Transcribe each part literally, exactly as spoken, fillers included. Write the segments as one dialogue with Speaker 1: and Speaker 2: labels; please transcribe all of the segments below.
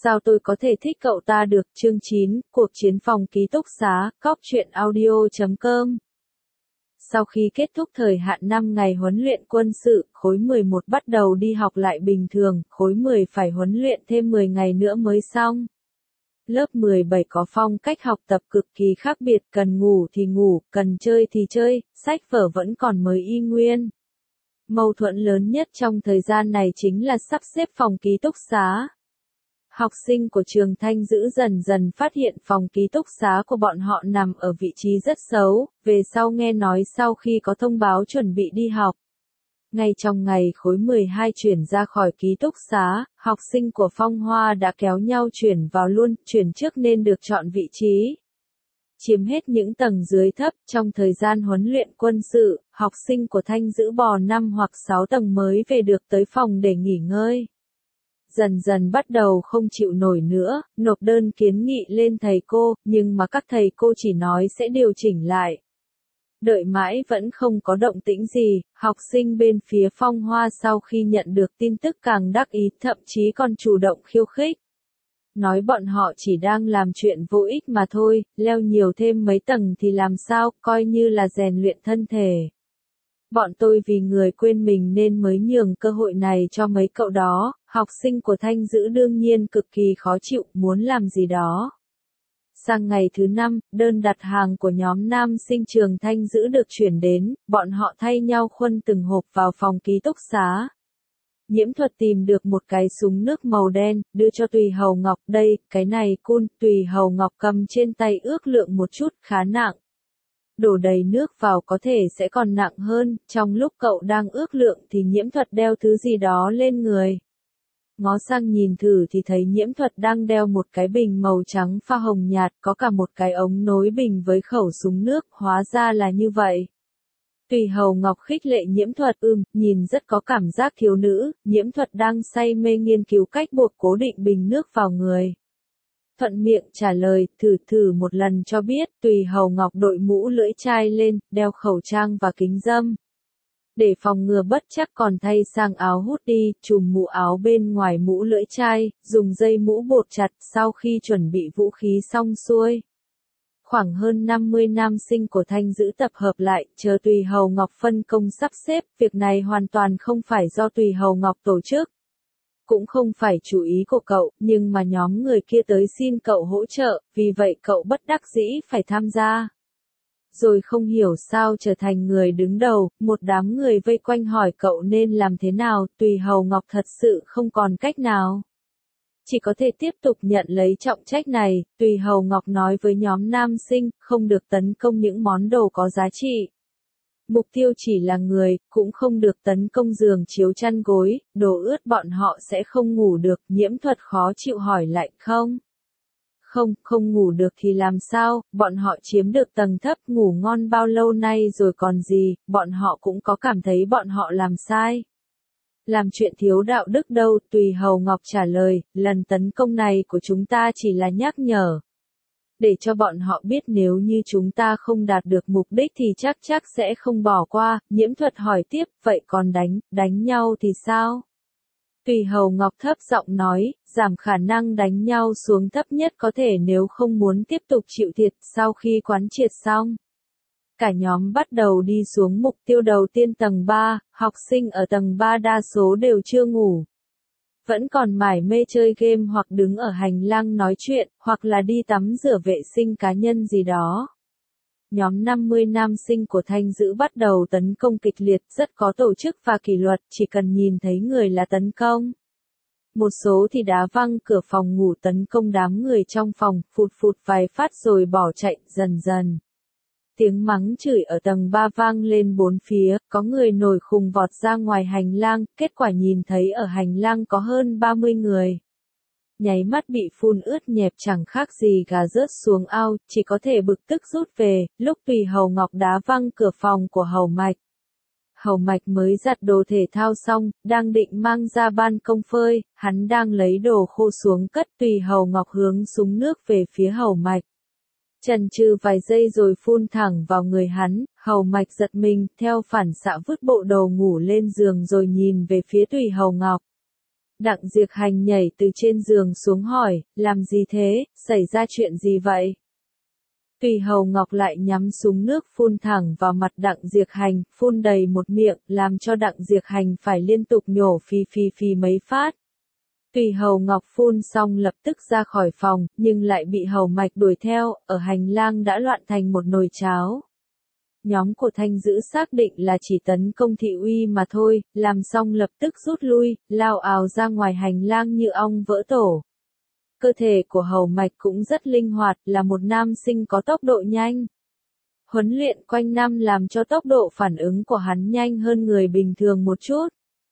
Speaker 1: Sao tôi có thể thích cậu ta được? Chương chín, cuộc chiến phòng ký túc xá, cóc truyện audio chấm com. Sau khi kết thúc thời hạn năm ngày huấn luyện quân sự, khối mười một bắt đầu đi học lại bình thường, khối mười phải huấn luyện thêm mười ngày nữa mới xong. Lớp mười bảy có phong cách học tập cực kỳ khác biệt, cần ngủ thì ngủ, cần chơi thì chơi, sách vở vẫn còn mới y nguyên. Mâu thuẫn lớn nhất trong thời gian này chính là sắp xếp phòng ký túc xá. Học sinh của trường Thanh Dữ dần dần phát hiện phòng ký túc xá của bọn họ nằm ở vị trí rất xấu, về sau nghe nói sau khi có thông báo chuẩn bị đi học. Ngay trong ngày khối mười hai chuyển ra khỏi ký túc xá, học sinh của Phong Hoa đã kéo nhau chuyển vào luôn, chuyển trước nên được chọn vị trí. Chiếm hết những tầng dưới thấp, trong thời gian huấn luyện quân sự, học sinh của Thanh Dữ bò năm hoặc sáu tầng mới về được tới phòng để nghỉ ngơi. Dần dần bắt đầu không chịu nổi nữa, nộp đơn kiến nghị lên thầy cô, nhưng mà các thầy cô chỉ nói sẽ điều chỉnh lại. Đợi mãi vẫn không có động tĩnh gì, học sinh bên phía Phong Hoa sau khi nhận được tin tức càng đắc ý, thậm chí còn chủ động khiêu khích. Nói bọn họ chỉ đang làm chuyện vô ích mà thôi, leo nhiều thêm mấy tầng thì làm sao, coi như là rèn luyện thân thể. Bọn tôi vì người quên mình nên mới nhường cơ hội này cho mấy cậu đó, học sinh của Thanh Dữ đương nhiên cực kỳ khó chịu, muốn làm gì đó. Sang ngày thứ năm, đơn đặt hàng của nhóm nam sinh trường Thanh Dữ được chuyển đến, bọn họ thay nhau khuân từng hộp vào phòng ký túc xá. Nhiễm Thuật tìm được một cái súng nước màu đen, đưa cho Tùy Hầu Ngọc, đây, cái này cun, Tùy Hầu Ngọc cầm trên tay ước lượng một chút, khá nặng. Đổ đầy nước vào có thể sẽ còn nặng hơn, trong lúc cậu đang ước lượng thì Nhiễm Thuật đeo thứ gì đó lên người. Ngó sang nhìn thử thì thấy Nhiễm Thuật đang đeo một cái bình màu trắng pha hồng nhạt, có cả một cái ống nối bình với khẩu súng nước, hóa ra là như vậy. Tùy Hầu Ngọc khích lệ Nhiễm Thuật, ừm, nhìn rất có cảm giác thiếu nữ, Nhiễm Thuật đang say mê nghiên cứu cách buộc cố định bình nước vào người. Thuận miệng trả lời, thử thử một lần cho biết, Tùy Hầu Ngọc đội mũ lưỡi chai lên, đeo khẩu trang và kính râm. Để phòng ngừa bất chắc còn thay sang áo hút đi, trùm mũ áo bên ngoài mũ lưỡi chai, dùng dây mũ buộc chặt sau khi chuẩn bị vũ khí xong xuôi. Khoảng hơn năm mươi nam sinh của Thanh Dữ tập hợp lại, chờ Tùy Hầu Ngọc phân công sắp xếp, việc này hoàn toàn không phải do Tùy Hầu Ngọc tổ chức. Cũng không phải chủ ý của cậu, nhưng mà nhóm người kia tới xin cậu hỗ trợ, vì vậy cậu bất đắc dĩ phải tham gia. Rồi không hiểu sao trở thành người đứng đầu, một đám người vây quanh hỏi cậu nên làm thế nào, Tùy Hầu Ngọc thật sự không còn cách nào. Chỉ có thể tiếp tục nhận lấy trọng trách này, Tùy Hầu Ngọc nói với nhóm nam sinh, không được tấn công những món đồ có giá trị. Mục tiêu chỉ là người, cũng không được tấn công giường chiếu chăn gối, đồ ướt bọn họ sẽ không ngủ được, Nhiễm Thuật khó chịu hỏi lại, không? Không, không ngủ được thì làm sao, bọn họ chiếm được tầng thấp ngủ ngon bao lâu nay rồi còn gì, bọn họ cũng có cảm thấy bọn họ làm sai. Làm chuyện thiếu đạo đức đâu, Tùy Hầu Ngọc trả lời, lần tấn công này của chúng ta chỉ là nhắc nhở. Để cho bọn họ biết nếu như chúng ta không đạt được mục đích thì chắc chắc sẽ không bỏ qua, Nhiễm Thuật hỏi tiếp, vậy còn đánh, đánh nhau thì sao? Tùy Hầu Ngọc thấp giọng nói, giảm khả năng đánh nhau xuống thấp nhất có thể nếu không muốn tiếp tục chịu thiệt, sau khi quán triệt xong. Cả nhóm bắt đầu đi xuống mục tiêu đầu tiên tầng ba, học sinh ở tầng ba đa số đều chưa ngủ. Vẫn còn mải mê chơi game hoặc đứng ở hành lang nói chuyện, hoặc là đi tắm rửa vệ sinh cá nhân gì đó. Nhóm năm mươi nam sinh của Thanh Dữ bắt đầu tấn công kịch liệt, rất có tổ chức và kỷ luật, chỉ cần nhìn thấy người là tấn công. Một số thì đá văng cửa phòng ngủ tấn công đám người trong phòng, phụt phụt vài phát rồi bỏ chạy, dần dần. Tiếng mắng chửi ở tầng ba vang lên bốn phía, có người nổi khùng vọt ra ngoài hành lang, kết quả nhìn thấy ở hành lang có hơn ba mươi người. Nháy mắt bị phun ướt nhẹp chẳng khác gì gà rớt xuống ao, chỉ có thể bực tức rút về, lúc Tùy Hầu Ngọc đá văng cửa phòng của Hầu Mạch. Hầu Mạch mới giặt đồ thể thao xong, đang định mang ra ban công phơi, hắn đang lấy đồ khô xuống cất, Tùy Hầu Ngọc hướng súng nước về phía Hầu Mạch. Chần chừ vài giây rồi phun thẳng vào người hắn, Hầu Mạch giật mình, theo phản xạ vứt bộ đồ ngủ lên giường rồi nhìn về phía Tùy Hầu Ngọc. Đặng Diệp Hành nhảy từ trên giường xuống hỏi, làm gì thế, xảy ra chuyện gì vậy? Tùy Hầu Ngọc lại nhắm súng nước phun thẳng vào mặt Đặng Diệp Hành, phun đầy một miệng, làm cho Đặng Diệp Hành phải liên tục nhổ phì phì phì mấy phát. Tùy Hầu Ngọc phun xong lập tức ra khỏi phòng, nhưng lại bị Hầu Mạch đuổi theo, ở hành lang đã loạn thành một nồi cháo. Nhóm của Thanh Dữ xác định là chỉ tấn công thị uy mà thôi, làm xong lập tức rút lui, lao ào ra ngoài hành lang như ong vỡ tổ. Cơ thể của Hầu Mạch cũng rất linh hoạt, là một nam sinh có tốc độ nhanh. Huấn luyện quanh năm làm cho tốc độ phản ứng của hắn nhanh hơn người bình thường một chút.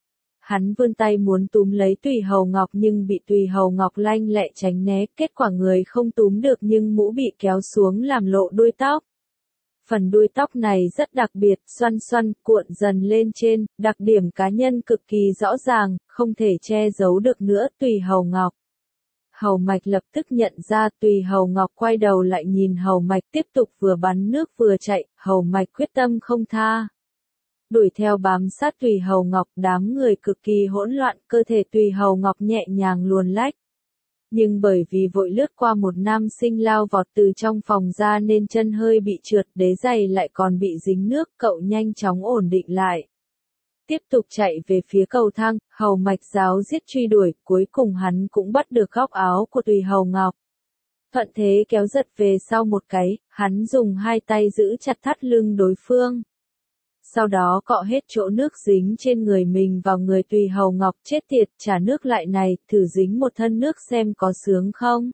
Speaker 1: Hắn vươn tay muốn túm lấy Tùy Hầu Ngọc nhưng bị Tùy Hầu Ngọc lanh lẹ tránh né, kết quả người không túm được nhưng mũ bị kéo xuống làm lộ đuôi tóc. Phần đuôi tóc này rất đặc biệt, xoăn xoăn, cuộn dần lên trên, đặc điểm cá nhân cực kỳ rõ ràng, không thể che giấu được nữa. Tùy Hầu Ngọc. Hầu Mạch lập tức nhận ra. Tùy Hầu Ngọc quay đầu lại nhìn Hầu Mạch tiếp tục vừa bắn nước vừa chạy, Hầu Mạch quyết tâm không tha. Đuổi theo bám sát Tùy Hầu Ngọc, đám người cực kỳ hỗn loạn, cơ thể Tùy Hầu Ngọc nhẹ nhàng luồn lách. Nhưng bởi vì vội lướt qua một nam sinh lao vọt từ trong phòng ra nên chân hơi bị trượt, đế giày lại còn bị dính nước, cậu nhanh chóng ổn định lại. Tiếp tục chạy về phía cầu thang, Hầu Mạch giáo giết truy đuổi, cuối cùng hắn cũng bắt được góc áo của Tùy Hầu Ngọc. Thuận thế kéo giật về sau một cái, hắn dùng hai tay giữ chặt thắt lưng đối phương. Sau đó cọ hết chỗ nước dính trên người mình vào người Tùy Hầu Ngọc, chết tiệt, trả nước lại này, thử dính một thân nước xem có sướng không.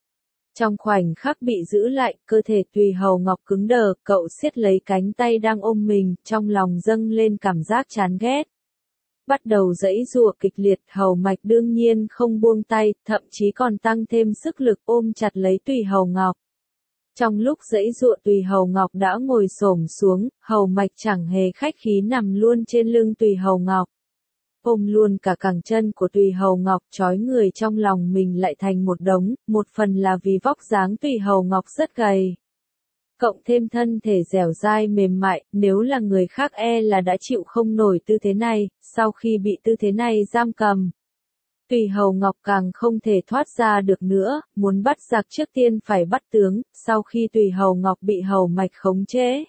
Speaker 1: Trong khoảnh khắc bị giữ lại, cơ thể Tùy Hầu Ngọc cứng đờ, cậu siết lấy cánh tay đang ôm mình, trong lòng dâng lên cảm giác chán ghét. Bắt đầu giãy giụa kịch liệt, Hầu Mạch đương nhiên không buông tay, thậm chí còn tăng thêm sức lực ôm chặt lấy Tùy Hầu Ngọc. Trong lúc giãy giụa Tùy Hầu Ngọc đã ngồi xổm xuống, Hầu Mạch chẳng hề khách khí nằm luôn trên lưng Tùy Hầu Ngọc. Ôm luôn cả cẳng chân của Tùy Hầu Ngọc, trói người trong lòng mình lại thành một đống, một phần là vì vóc dáng Tùy Hầu Ngọc rất gầy. Cộng thêm thân thể dẻo dai mềm mại, nếu là người khác e là đã chịu không nổi tư thế này, sau khi bị tư thế này giam cầm. Tùy Hầu Ngọc càng không thể thoát ra được nữa, muốn bắt giặc trước tiên phải bắt tướng, sau khi Tùy Hầu Ngọc bị Hầu Mạch khống chế.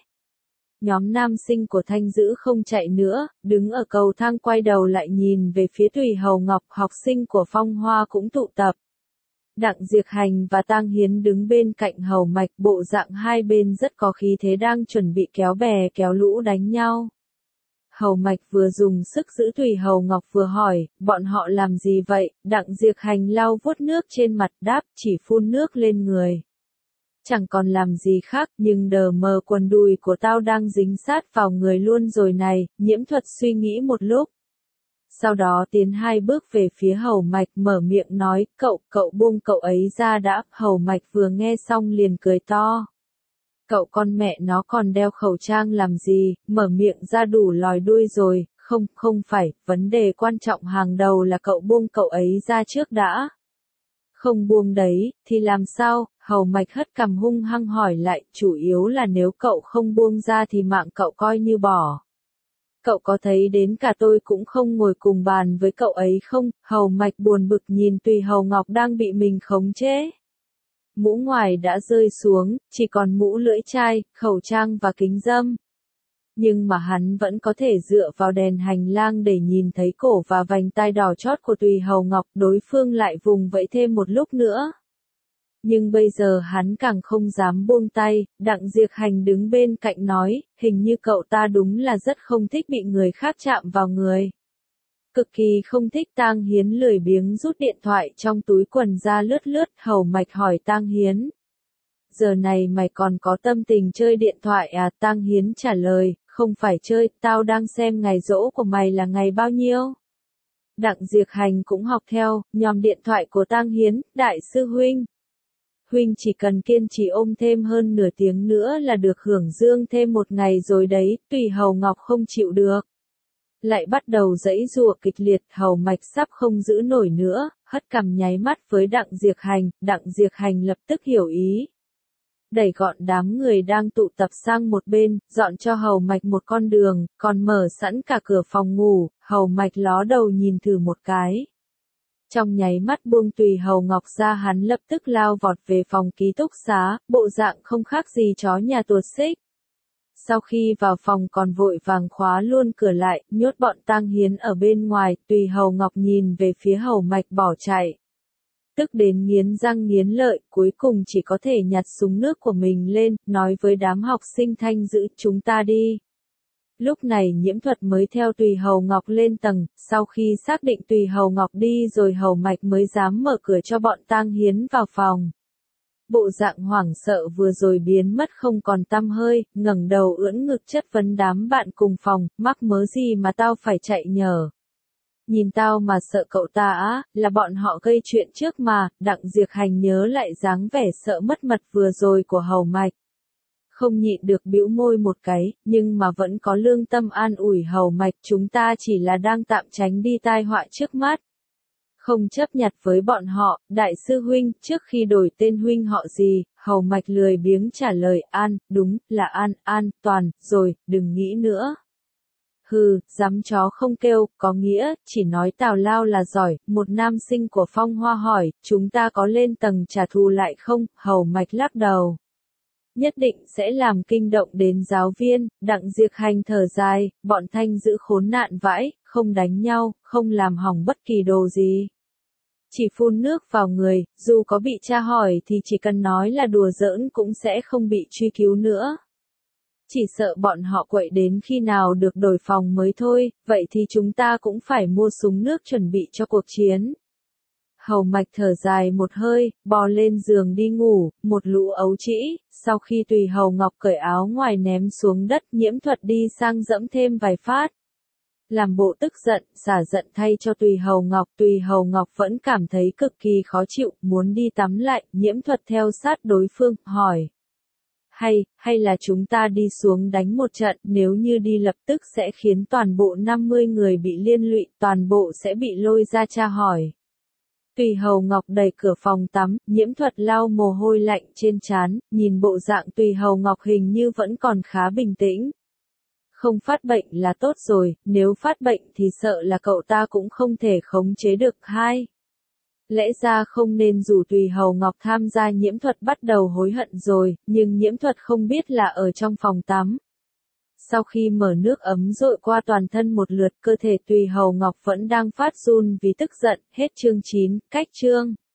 Speaker 1: Nhóm nam sinh của Thanh Dữ không chạy nữa, đứng ở cầu thang quay đầu lại nhìn về phía Tùy Hầu Ngọc, học sinh của Phong Hoa cũng tụ tập. Đặng Diệp Hành và Tang Hiến đứng bên cạnh Hầu Mạch, bộ dạng hai bên rất có khí thế đang chuẩn bị kéo bè kéo lũ đánh nhau. Hầu Mạch vừa dùng sức giữ Tùy Hầu Ngọc vừa hỏi, bọn họ làm gì vậy? Đặng Diệp Hành lau vuốt nước trên mặt đáp, chỉ phun nước lên người. Chẳng còn làm gì khác, nhưng đờ mờ quần đùi của tao đang dính sát vào người luôn rồi này. Nhiễm Thuật suy nghĩ một lúc. Sau đó tiến hai bước về phía Hầu Mạch, mở miệng nói, cậu, cậu buông cậu ấy ra đã. Hầu Mạch vừa nghe xong liền cười to. Cậu con mẹ nó còn đeo khẩu trang làm gì, mở miệng ra đủ lòi đuôi rồi, không, không phải, vấn đề quan trọng hàng đầu là cậu buông cậu ấy ra trước đã. Không buông đấy, thì làm sao? Hầu Mạch hất cằm hung hăng hỏi lại, chủ yếu là nếu cậu không buông ra thì mạng cậu coi như bỏ. Cậu có thấy đến cả tôi cũng không ngồi cùng bàn với cậu ấy không? Hầu Mạch buồn bực nhìn Tùy Hầu Ngọc đang bị mình khống chế. Mũ ngoài đã rơi xuống, chỉ còn mũ lưỡi chai, khẩu trang và kính râm. Nhưng mà hắn vẫn có thể dựa vào đèn hành lang để nhìn thấy cổ và vành tai đỏ chót của Tùy Hầu Ngọc, đối phương lại vùng vẫy thêm một lúc nữa. Nhưng bây giờ hắn càng không dám buông tay. Đặng Diệp Hành đứng bên cạnh nói, hình như cậu ta đúng là rất không thích bị người khác chạm vào người. Cực kỳ không thích. Tang Hiến lười biếng rút điện thoại trong túi quần ra lướt lướt. Hầu Mạch hỏi Tang Hiến, giờ này mày còn có tâm tình chơi điện thoại à? Tang Hiến trả lời, không phải chơi, tao đang xem ngày giỗ của mày là ngày bao nhiêu. Đặng Diệp Hành cũng học theo, nhòm điện thoại của Tang Hiến, đại sư huynh. Huynh chỉ cần kiên trì ôm thêm hơn nửa tiếng nữa là được hưởng dương thêm một ngày rồi đấy. Tùy Hầu Ngọc không chịu được, lại bắt đầu giãy giụa kịch liệt. Hầu Mạch sắp không giữ nổi nữa, hất cằm nháy mắt với Đặng Diệp Hành. Đặng Diệp Hành lập tức hiểu ý, đẩy gọn đám người đang tụ tập sang một bên, dọn cho Hầu Mạch một con đường, còn mở sẵn cả cửa phòng ngủ. Hầu Mạch ló đầu nhìn thử một cái. Trong nháy mắt buông Tùy Hầu Ngọc ra, hắn lập tức lao vọt về phòng ký túc xá, bộ dạng không khác gì chó nhà tuột xích. Sau khi vào phòng còn vội vàng khóa luôn cửa lại, nhốt bọn Tang Hiến ở bên ngoài, Tùy Hầu Ngọc nhìn về phía Hầu Mạch bỏ chạy. Tức đến nghiến răng nghiến lợi, cuối cùng chỉ có thể nhặt súng nước của mình lên, nói với đám học sinh thanh giữ chúng ta đi. Lúc này Nhiễm Thuật mới theo Tùy Hầu Ngọc lên tầng, sau khi xác định Tùy Hầu Ngọc đi rồi Hầu Mạch mới dám mở cửa cho bọn Tang Hiến vào phòng. Bộ dạng hoảng sợ vừa rồi biến mất không còn tăm hơi, ngẩng đầu ưỡn ngực chất vấn đám bạn cùng phòng, mắc mớ gì mà tao phải chạy nhờ. Nhìn tao mà sợ cậu ta á, là bọn họ gây chuyện trước mà. Đặng Diệp Hành nhớ lại dáng vẻ sợ mất mật vừa rồi của Hầu Mạch. Không nhịn được bĩu môi một cái, nhưng mà vẫn có lương tâm an ủi Hầu Mạch, chúng ta chỉ là đang tạm tránh đi tai họa trước mắt. Không chấp nhặt với bọn họ, đại sư huynh, trước khi đổi tên huynh họ gì, Hầu Mạch lười biếng trả lời, An, đúng, là An, An, Toàn, rồi, đừng nghĩ nữa. Hừ, dám chó không kêu, có nghĩa, chỉ nói tào lao là giỏi, một nam sinh của Phong Hoa hỏi, chúng ta có lên tầng trả thù lại không, Hầu Mạch lắc đầu. Nhất định sẽ làm kinh động đến giáo viên. Đặng Diệp Hành thở dài, bọn thanh giữ khốn nạn vãi, không đánh nhau, không làm hỏng bất kỳ đồ gì. Chỉ phun nước vào người, dù có bị tra hỏi thì chỉ cần nói là đùa giỡn cũng sẽ không bị truy cứu nữa. Chỉ sợ bọn họ quậy đến khi nào được đổi phòng mới thôi, vậy thì chúng ta cũng phải mua súng nước chuẩn bị cho cuộc chiến. Hầu Mạch thở dài một hơi, bò lên giường đi ngủ, một lũ ấu trĩ, sau khi Tùy Hầu Ngọc cởi áo ngoài ném xuống đất, Nhiễm Thuật đi sang dẫm thêm vài phát. Làm bộ tức giận, xả giận thay cho Tùy Hầu Ngọc, Tùy Hầu Ngọc vẫn cảm thấy cực kỳ khó chịu, muốn đi tắm lại, Nhiễm Thuật theo sát đối phương, hỏi. Hay, hay là chúng ta đi xuống đánh một trận, nếu như đi lập tức sẽ khiến toàn bộ năm mươi người bị liên lụy, toàn bộ sẽ bị lôi ra tra hỏi. Tùy Hầu Ngọc đẩy cửa phòng tắm, Nhiễm Thuật lau mồ hôi lạnh trên trán, nhìn bộ dạng Tùy Hầu Ngọc hình như vẫn còn khá bình tĩnh. Không phát bệnh là tốt rồi, nếu phát bệnh thì sợ là cậu ta cũng không thể khống chế được. Hai. Lẽ ra không nên rủ Tùy Hầu Ngọc tham gia. Nhiễm Thuật bắt đầu hối hận rồi, nhưng Nhiễm Thuật không biết là ở trong phòng tắm. Sau khi mở nước ấm dội qua toàn thân một lượt, cơ thể Tùy Hầu Ngọc vẫn đang phát run vì tức giận. Hết chương chín, cách chương.